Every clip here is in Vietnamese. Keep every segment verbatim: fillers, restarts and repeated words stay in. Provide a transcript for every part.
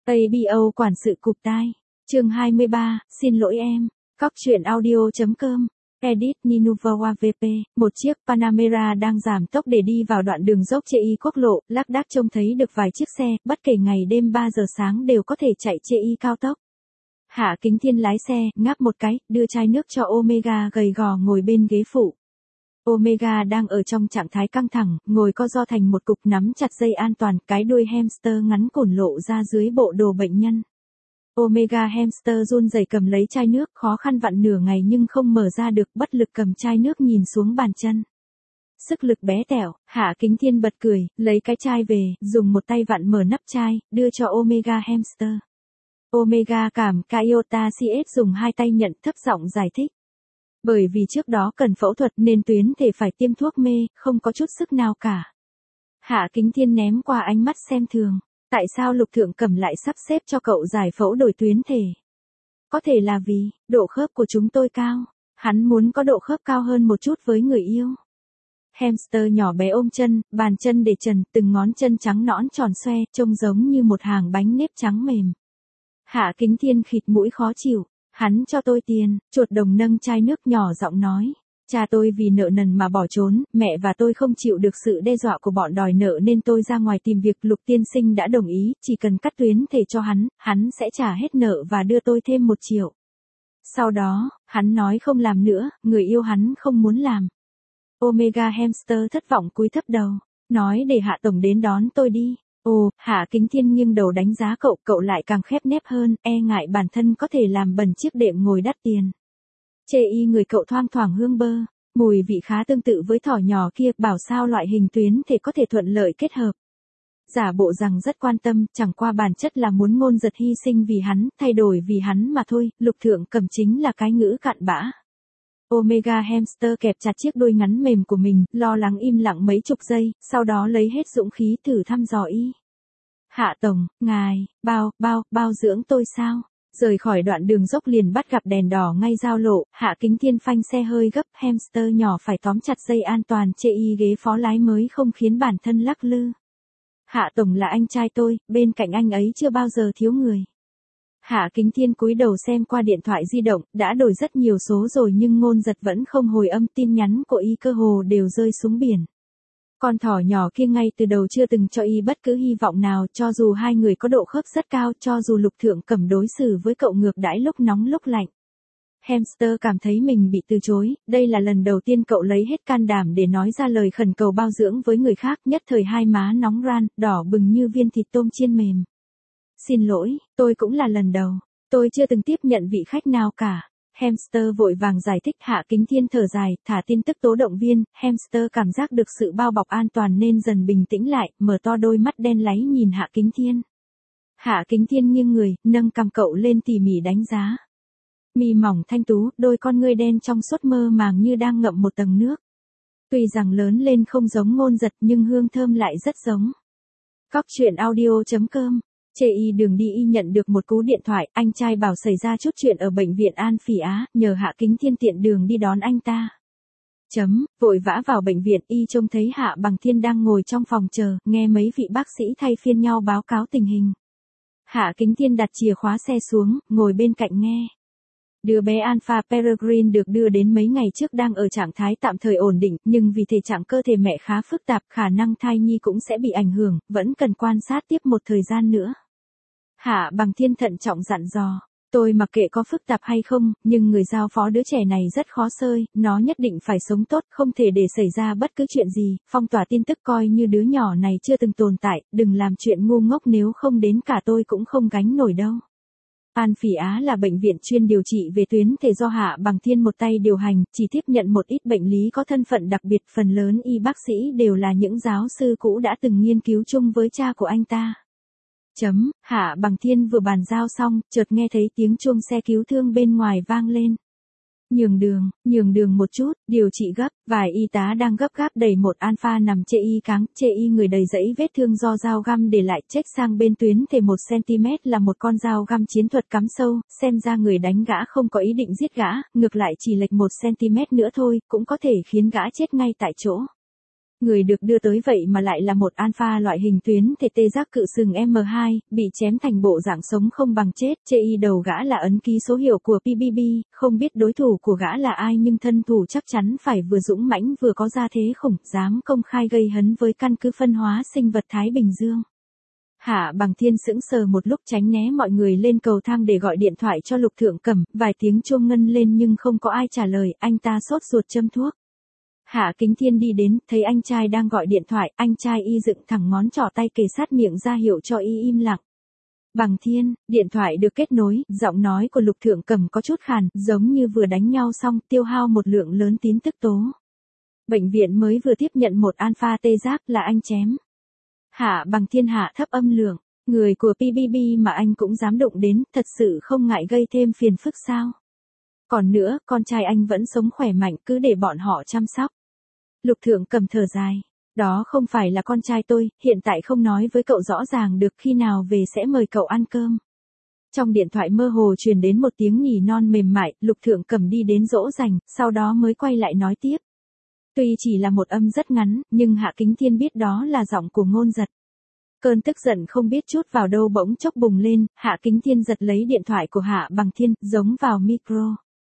a bê o quản sự cụp tai. Chương hai mươi ba, xin lỗi em. Cóc truyện audio.com. Edit Ninuva vê pê, một chiếc Panamera đang giảm tốc để đi vào đoạn đường dốc chê y quốc lộ, lác đác trông thấy được vài chiếc xe, bất kể ngày đêm ba giờ sáng đều có thể chạy chê y cao tốc. Hạ Kính Thiên lái xe, ngáp một cái, đưa chai nước cho Omega gầy gò ngồi bên ghế phụ. Omega đang ở trong trạng thái căng thẳng, ngồi co ro thành một cục nắm chặt dây an toàn, cái đuôi hamster ngắn cổn lộ ra dưới bộ đồ bệnh nhân. Omega hamster run rẩy cầm lấy chai nước, khó khăn vặn nửa ngày nhưng không mở ra được, bất lực cầm chai nước nhìn xuống bàn chân. Sức lực bé tẹo, Hạ Kính Thiên bật cười, lấy cái chai về, dùng một tay vặn mở nắp chai, đưa cho Omega hamster. Omega cảm Kyota xê ét dùng hai tay nhận, thấp giọng giải thích. Bởi vì trước đó cần phẫu thuật nên tuyến thể phải tiêm thuốc mê, không có chút sức nào cả. Hạ Kính Thiên ném qua ánh mắt xem thường. Tại sao Lục Thượng Cẩm lại sắp xếp cho cậu giải phẫu đổi tuyến thể? Có thể là vì, độ khớp của chúng tôi cao. Hắn muốn có độ khớp cao hơn một chút với người yêu. Hamster nhỏ bé ôm chân, bàn chân để trần, từng ngón chân trắng nõn tròn xoe, trông giống như một hàng bánh nếp trắng mềm. Hạ Kính Thiên khịt mũi khó chịu. Hắn cho tôi tiền, chuột đồng nâng chai nước nhỏ giọng nói. Cha tôi vì nợ nần mà bỏ trốn, mẹ và tôi không chịu được sự đe dọa của bọn đòi nợ nên tôi ra ngoài tìm việc. Lục tiên sinh đã đồng ý, chỉ cần cắt tuyến thể cho hắn, hắn sẽ trả hết nợ và đưa tôi thêm một triệu. Sau đó, hắn nói không làm nữa, người yêu hắn không muốn làm. Omega hamster thất vọng cúi thấp đầu, nói để Hạ tổng đến đón tôi đi. Ồ, Hạ Kính Thiên nghiêng đầu đánh giá cậu, cậu lại càng khép nép hơn, e ngại bản thân có thể làm bẩn chiếc đệm ngồi đắt tiền. Chê y người cậu thoang thoảng hương bơ, mùi vị khá tương tự với thỏ nhỏ kia, bảo sao loại hình tuyến thể có thể thuận lợi kết hợp. Giả bộ rằng rất quan tâm, chẳng qua bản chất là muốn Ngôn Giật hy sinh vì hắn, thay đổi vì hắn mà thôi. Lục Thượng Cẩm chính là cái ngữ cặn bã. Omega hamster kẹp chặt chiếc đuôi ngắn mềm của mình, lo lắng im lặng mấy chục giây, sau đó lấy hết dũng khí thử thăm dò y. Hạ tổng, ngài, bao, bao, bao dưỡng tôi sao? Rời khỏi đoạn đường dốc liền bắt gặp đèn đỏ ngay giao lộ, Hạ Kính Thiên phanh xe hơi gấp, hamster nhỏ phải tóm chặt dây an toàn chê y ghế phó lái mới không khiến bản thân lắc lư. Hạ tổng là anh trai tôi, bên cạnh anh ấy chưa bao giờ thiếu người. Hạ Kính Thiên cúi đầu xem qua điện thoại di động, đã đổi rất nhiều số rồi nhưng Ngôn Giật vẫn không hồi âm, tin nhắn của y cơ hồ đều rơi xuống biển. Con thỏ nhỏ kia ngay từ đầu chưa từng cho y bất cứ hy vọng nào, cho dù hai người có độ khớp rất cao, cho dù Lục Thượng Cẩm đối xử với cậu ngược đãi lúc nóng lúc lạnh. Hamster cảm thấy mình bị từ chối, đây là lần đầu tiên cậu lấy hết can đảm để nói ra lời khẩn cầu bao dưỡng với người khác, nhất thời hai má nóng ran, đỏ bừng như viên thịt tôm chiên mềm. Xin lỗi, tôi cũng là lần đầu, tôi chưa từng tiếp nhận vị khách nào cả. Hamster vội vàng giải thích. Hạ Kính Thiên thở dài, thả tin tức tố động viên, hamster cảm giác được sự bao bọc an toàn nên dần bình tĩnh lại, mở to đôi mắt đen láy nhìn Hạ Kính Thiên. Hạ Kính Thiên nghiêng người, nâng cằm cậu lên tỉ mỉ đánh giá. Mi mỏng thanh tú, đôi con ngươi đen trong suốt mơ màng như đang ngậm một tầng nước. Tuy rằng lớn lên không giống Ngôn Giật nhưng hương thơm lại rất giống. Cóc truyện audio.com. Chê y đường đi y nhận được một cú điện thoại, anh trai bảo xảy ra chút chuyện ở bệnh viện An Phỉ Á, nhờ Hạ Kính Thiên tiện đường đi đón anh ta. Chấm, vội vã vào bệnh viện, y trông thấy Hạ Bằng Thiên đang ngồi trong phòng chờ, nghe mấy vị bác sĩ thay phiên nhau báo cáo tình hình. Hạ Kính Thiên đặt chìa khóa xe xuống, ngồi bên cạnh nghe. Đứa bé Alpha Peregrine được đưa đến mấy ngày trước đang ở trạng thái tạm thời ổn định, nhưng vì thể trạng cơ thể mẹ khá phức tạp, khả năng thai nhi cũng sẽ bị ảnh hưởng, vẫn cần quan sát tiếp một thời gian nữa. Hạ Bằng Thiên thận trọng dặn dò, tôi mặc kệ có phức tạp hay không, nhưng người giao phó đứa trẻ này rất khó xơi, nó nhất định phải sống tốt, không thể để xảy ra bất cứ chuyện gì, phong tỏa tin tức coi như đứa nhỏ này chưa từng tồn tại, đừng làm chuyện ngu ngốc, nếu không đến cả tôi cũng không gánh nổi đâu. An Phỉ Á là bệnh viện chuyên điều trị về tuyến thể do Hạ Bằng Thiên một tay điều hành, chỉ tiếp nhận một ít bệnh lý có thân phận đặc biệt, phần lớn y bác sĩ đều là những giáo sư cũ đã từng nghiên cứu chung với cha của anh ta. Chấm, Hạ Bằng Thiên vừa bàn giao xong, chợt nghe thấy tiếng chuông xe cứu thương bên ngoài vang lên. Nhường đường, nhường đường một chút, điều trị gấp, vài y tá đang gấp gáp đẩy một Alpha nằm chê y cáng, chê y người đầy dẫy vết thương do dao găm để lại, check sang bên tuyến thể một xăng-ti-mét là một con dao găm chiến thuật cắm sâu, xem ra người đánh gã không có ý định giết gã, ngược lại chỉ lệch một xăng-ti-mét nữa thôi, cũng có thể khiến gã chết ngay tại chỗ. Người được đưa tới vậy mà lại là một alpha loại hình tuyến thể tê giác cự sừng M hai, bị chém thành bộ dạng sống không bằng chết. Chê y đầu gã là ấn ký số hiệu của pê bê bê, không biết đối thủ của gã là ai nhưng thân thủ chắc chắn phải vừa dũng mãnh vừa có gia thế khủng, dám công khai gây hấn với căn cứ phân hóa sinh vật Thái Bình Dương. Hạ Bằng Thiên sững sờ một lúc tránh né mọi người lên cầu thang để gọi điện thoại cho Lục Thượng Cẩm, vài tiếng chuông ngân lên nhưng không có ai trả lời, anh ta sốt ruột châm thuốc. Hạ Kính Thiên đi đến, thấy anh trai đang gọi điện thoại, anh trai y dựng thẳng ngón trỏ tay kề sát miệng ra hiệu cho y im lặng. Bằng Thiên, điện thoại được kết nối, giọng nói của Lục Thượng Cẩm có chút khàn, giống như vừa đánh nhau xong, tiêu hao một lượng lớn tín tức tố. Bệnh viện mới vừa tiếp nhận một alpha tê giác, là anh chém. Hạ Bằng Thiên hạ thấp âm lượng, người của pê bê bê mà anh cũng dám đụng đến, thật sự không ngại gây thêm phiền phức sao? Còn nữa, con trai anh vẫn sống khỏe mạnh, cứ để bọn họ chăm sóc. Lục Thượng Cẩm thở dài, đó không phải là con trai tôi, hiện tại không nói với cậu rõ ràng được, khi nào về sẽ mời cậu ăn cơm. Trong điện thoại mơ hồ truyền đến một tiếng nhỉ non mềm mại, Lục Thượng Cẩm đi đến dỗ dành, sau đó mới quay lại nói tiếp. Tuy chỉ là một âm rất ngắn, nhưng Hạ Kính Thiên biết đó là giọng của Ngôn Giật. Cơn tức giận không biết chút vào đâu bỗng chốc bùng lên, Hạ Kính Thiên giật lấy điện thoại của Hạ Bằng Thiên, giống vào micro.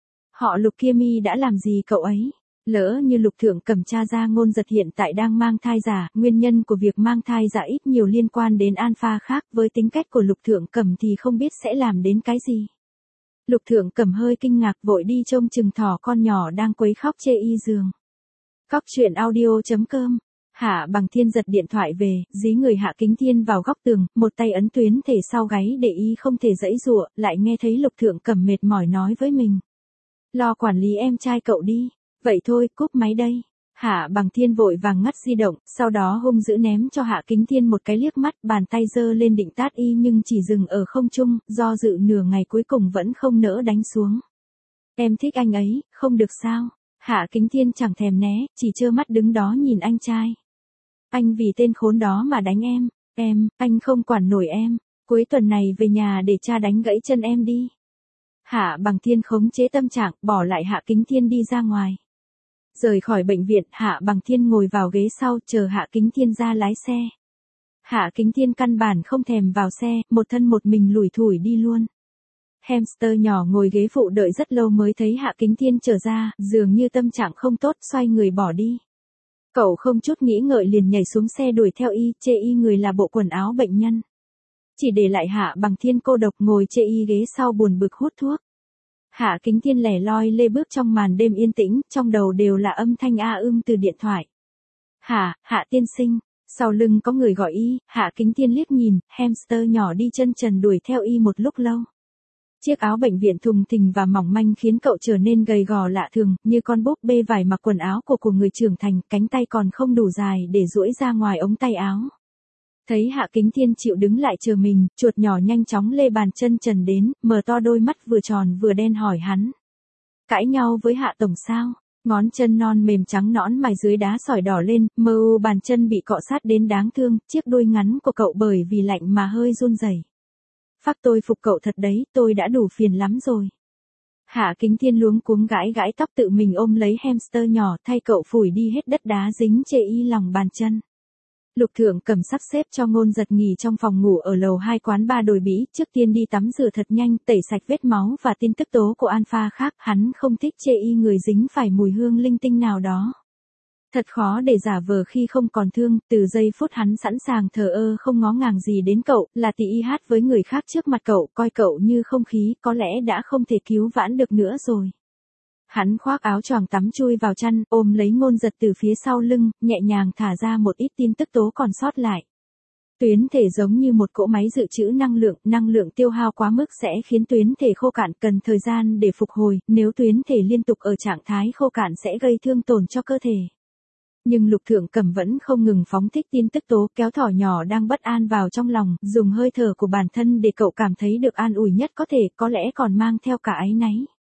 Họ Lục kia mi đã làm gì cậu ấy? Lỡ như Lục Thượng Cẩm tra ra Ngôn Giật hiện tại đang mang thai giả, nguyên nhân của việc mang thai giả ít nhiều liên quan đến alpha khác, với tính cách của Lục Thượng Cẩm thì không biết sẽ làm đến cái gì. Lục Thượng Cẩm hơi kinh ngạc vội đi trông chừng thỏ con nhỏ đang quấy khóc chê y giường. Cóc truyện audio chấm com. Hạ Bằng Thiên giật điện thoại về, dí người Hạ Kính Thiên vào góc tường, một tay ấn tuyến thể sau gáy để y không thể giãy giụa, lại nghe thấy Lục Thượng Cẩm mệt mỏi nói với mình. Lo quản lý em trai cậu đi, vậy thôi, cúp máy đây. Hạ Bằng Thiên vội vàng ngắt di động, sau đó hung dữ ném cho Hạ Kính Thiên một cái liếc mắt, bàn tay giơ lên định tát y nhưng chỉ dừng ở không trung, do dự nửa ngày cuối cùng vẫn không nỡ đánh xuống. Em thích anh ấy, không được sao? Hạ Kính Thiên chẳng thèm né, chỉ trơ mắt đứng đó nhìn anh trai. Anh vì tên khốn đó mà đánh em, em, anh không quản nổi em, cuối tuần này về nhà để cha đánh gãy chân em đi. Hạ Bằng Thiên khống chế tâm trạng, bỏ lại Hạ Kính Thiên đi ra ngoài. Rời khỏi bệnh viện, Hạ Bằng Thiên ngồi vào ghế sau, chờ Hạ Kính Thiên ra lái xe. Hạ Kính Thiên căn bản không thèm vào xe, một thân một mình lủi thủi đi luôn. Hamster nhỏ ngồi ghế phụ đợi rất lâu mới thấy Hạ Kính Thiên trở ra, dường như tâm trạng không tốt, xoay người bỏ đi. Cậu không chút nghĩ ngợi liền nhảy xuống xe đuổi theo y, chê y người là bộ quần áo bệnh nhân. Chỉ để lại Hạ Bằng Thiên cô độc ngồi chê y ghế sau buồn bực hút thuốc. Hạ Kính Thiên lẻ loi lê bước trong màn đêm yên tĩnh, trong đầu đều là âm thanh a ưm từ điện thoại. Hạ, Hạ tiên sinh, sau lưng có người gọi y, Hạ Kính Thiên liếc nhìn, hamster nhỏ đi chân trần đuổi theo y một lúc lâu. Chiếc áo bệnh viện thùng thình và mỏng manh khiến cậu trở nên gầy gò lạ thường, như con búp bê vải mặc quần áo của của người trưởng thành, cánh tay còn không đủ dài để duỗi ra ngoài ống tay áo. Thấy Hạ Kính Thiên chịu đứng lại chờ mình, chuột nhỏ nhanh chóng lê bàn chân trần đến, mở to đôi mắt vừa tròn vừa đen hỏi hắn. Cãi nhau với Hạ tổng sao? Ngón chân non mềm trắng nõn mài dưới đá sỏi đỏ lên, mơ u bàn chân bị cọ sát đến đáng thương, chiếc đuôi ngắn của cậu bởi vì lạnh mà hơi run rẩy. Phác tôi phục cậu thật đấy, tôi đã đủ phiền lắm rồi. Hạ Kính Thiên luống cuống gãi gãi tóc tự mình ôm lấy hamster nhỏ, thay cậu phủi đi hết đất đá dính chê y lòng bàn chân. Lục Thượng Cẩm sắp xếp cho Ngôn Giật nghỉ trong phòng ngủ ở lầu hai quán ba đồi Bỉ, trước tiên đi tắm rửa thật nhanh, tẩy sạch vết máu và tin tức tố của alpha khác, hắn không thích chê y người dính phải mùi hương linh tinh nào đó. Thật khó để giả vờ khi không còn thương, từ giây phút hắn sẵn sàng thờ ơ không ngó ngàng gì đến cậu, là tì y hát với người khác trước mặt cậu, coi cậu như không khí, có lẽ đã không thể cứu vãn được nữa rồi. Hắn khoác áo choàng tắm chui vào chăn, ôm lấy Ngôn Giật từ phía sau lưng, nhẹ nhàng thả ra một ít tin tức tố còn sót lại. Tuyến thể giống như một cỗ máy dự trữ năng lượng, năng lượng tiêu hao quá mức sẽ khiến tuyến thể khô cạn, cần thời gian để phục hồi, nếu tuyến thể liên tục ở trạng thái khô cạn sẽ gây thương tổn cho cơ thể. Nhưng Lục Thượng Cẩm vẫn không ngừng phóng thích tin tức tố, kéo thỏ nhỏ đang bất an vào trong lòng, dùng hơi thở của bản thân để cậu cảm thấy được an ủi nhất có thể, có lẽ còn mang theo cả áy náy.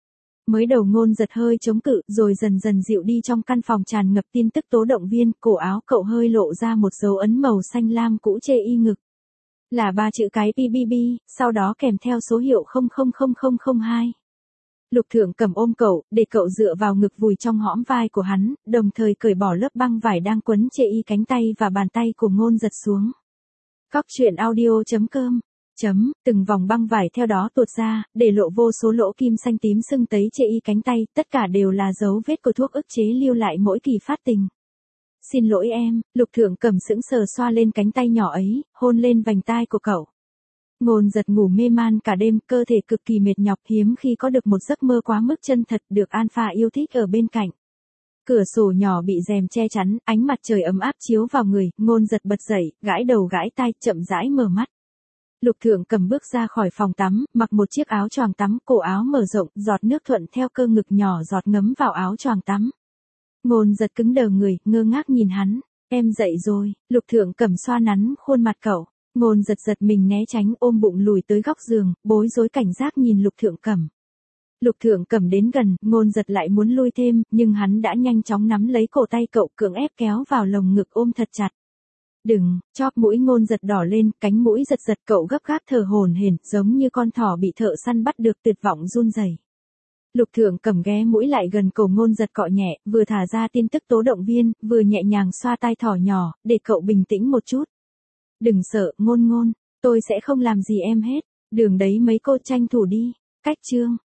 Mới đầu Ngôn Giật hơi chống cự, rồi dần dần dịu đi trong căn phòng tràn ngập tin tức tố động viên, cổ áo cậu hơi lộ ra một dấu ấn màu xanh lam cũ chê y ngực. Là ba chữ cái pê bê bê, sau đó kèm theo số hiệu không không không không không hai. Lục Thượng Cẩm ôm cậu, để cậu dựa vào ngực vùi trong hõm vai của hắn, đồng thời cởi bỏ lớp băng vải đang quấn chệ y cánh tay và bàn tay của Ngôn Giật xuống. Cóc truyện audio chấm com chấm, từng vòng băng vải theo đó tuột ra, để lộ vô số lỗ kim xanh tím sưng tấy chệ y cánh tay, tất cả đều là dấu vết của thuốc ức chế lưu lại mỗi kỳ phát tình. Xin lỗi em, Lục Thượng Cẩm sững sờ xoa lên cánh tay nhỏ ấy, hôn lên vành tai của cậu. Ngôn Giật ngủ mê man cả đêm, cơ thể cực kỳ mệt nhọc, hiếm khi có được một giấc mơ quá mức chân thật, được Alpha yêu thích ở bên cạnh. Cửa sổ nhỏ bị rèm che chắn, ánh mặt trời ấm áp chiếu vào người, Ngôn Giật bật dậy, gãi đầu gãi tai, chậm rãi mở mắt. Lục Thượng Cẩm bước ra khỏi phòng tắm, mặc một chiếc áo choàng tắm, cổ áo mở rộng, giọt nước thuận theo cơ ngực nhỏ giọt ngấm vào áo choàng tắm. Ngôn Giật cứng đờ người, ngơ ngác nhìn hắn. Em dậy rồi, Lục Thượng Cẩm xoa nắn khuôn mặt cậu. Ngôn Giật giật mình né tránh, ôm bụng lùi tới góc giường, bối rối cảnh giác nhìn Lục Thượng Cẩm. Lục Thượng Cẩm đến gần, Ngôn Giật lại muốn lui thêm, nhưng hắn đã nhanh chóng nắm lấy cổ tay cậu, cưỡng ép kéo vào lồng ngực ôm thật chặt. Đừng, chóp mũi Ngôn Giật đỏ lên, cánh mũi giật giật, cậu gấp gáp thở hổn hển, giống như con thỏ bị thợ săn bắt được, tuyệt vọng run rẩy. Lục Thượng Cẩm ghé mũi lại gần cổ Ngôn Giật cọ nhẹ, vừa thả ra tin tức tố động viên, vừa nhẹ nhàng xoa tai thỏ nhỏ, để cậu bình tĩnh một chút. Đừng sợ, Ngôn Ngôn, tôi sẽ không làm gì em hết, đường đấy mấy cô tranh thủ đi. Cách chương